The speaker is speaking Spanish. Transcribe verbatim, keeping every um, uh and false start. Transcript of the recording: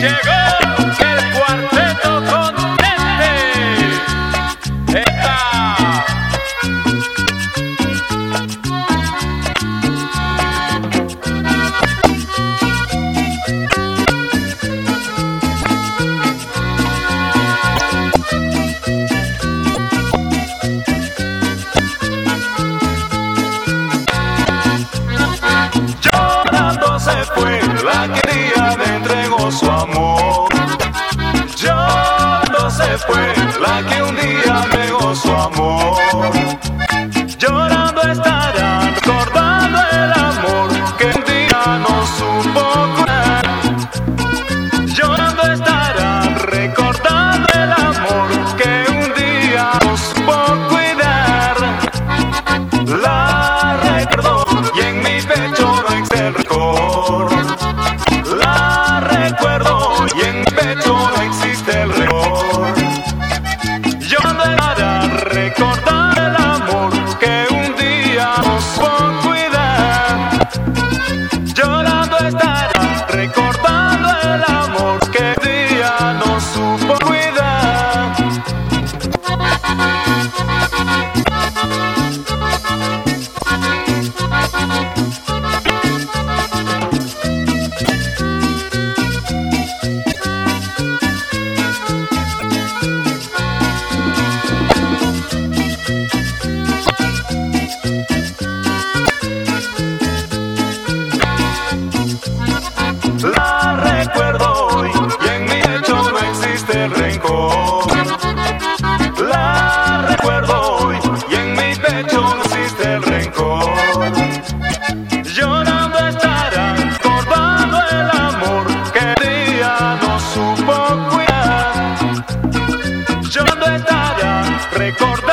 Llegó el cuarteto Continente. ¡Epa! Llorando se fue la que día le entregó su amor. Llorando se fue la que un día negó su amor. Llorando estará recordando el amor que un día no supo curar. Llorando estará recordando el amor que un día no supo cuidar. La recuerdo y en mi pecho no existe el rencor. La recuerdo y en mi pecho no existe el rencor. Llorando estará recordando el amor que un día no supo cuidar. Llorando estará recordando el amor que un día no supo cuidar. La recuerdo hoy y en mi pecho no existe el rencor. La recuerdo hoy y en mi pecho no existe el rencor. Llorando estará recordando el amor que un día no supo cuidar. Llorando estará recordando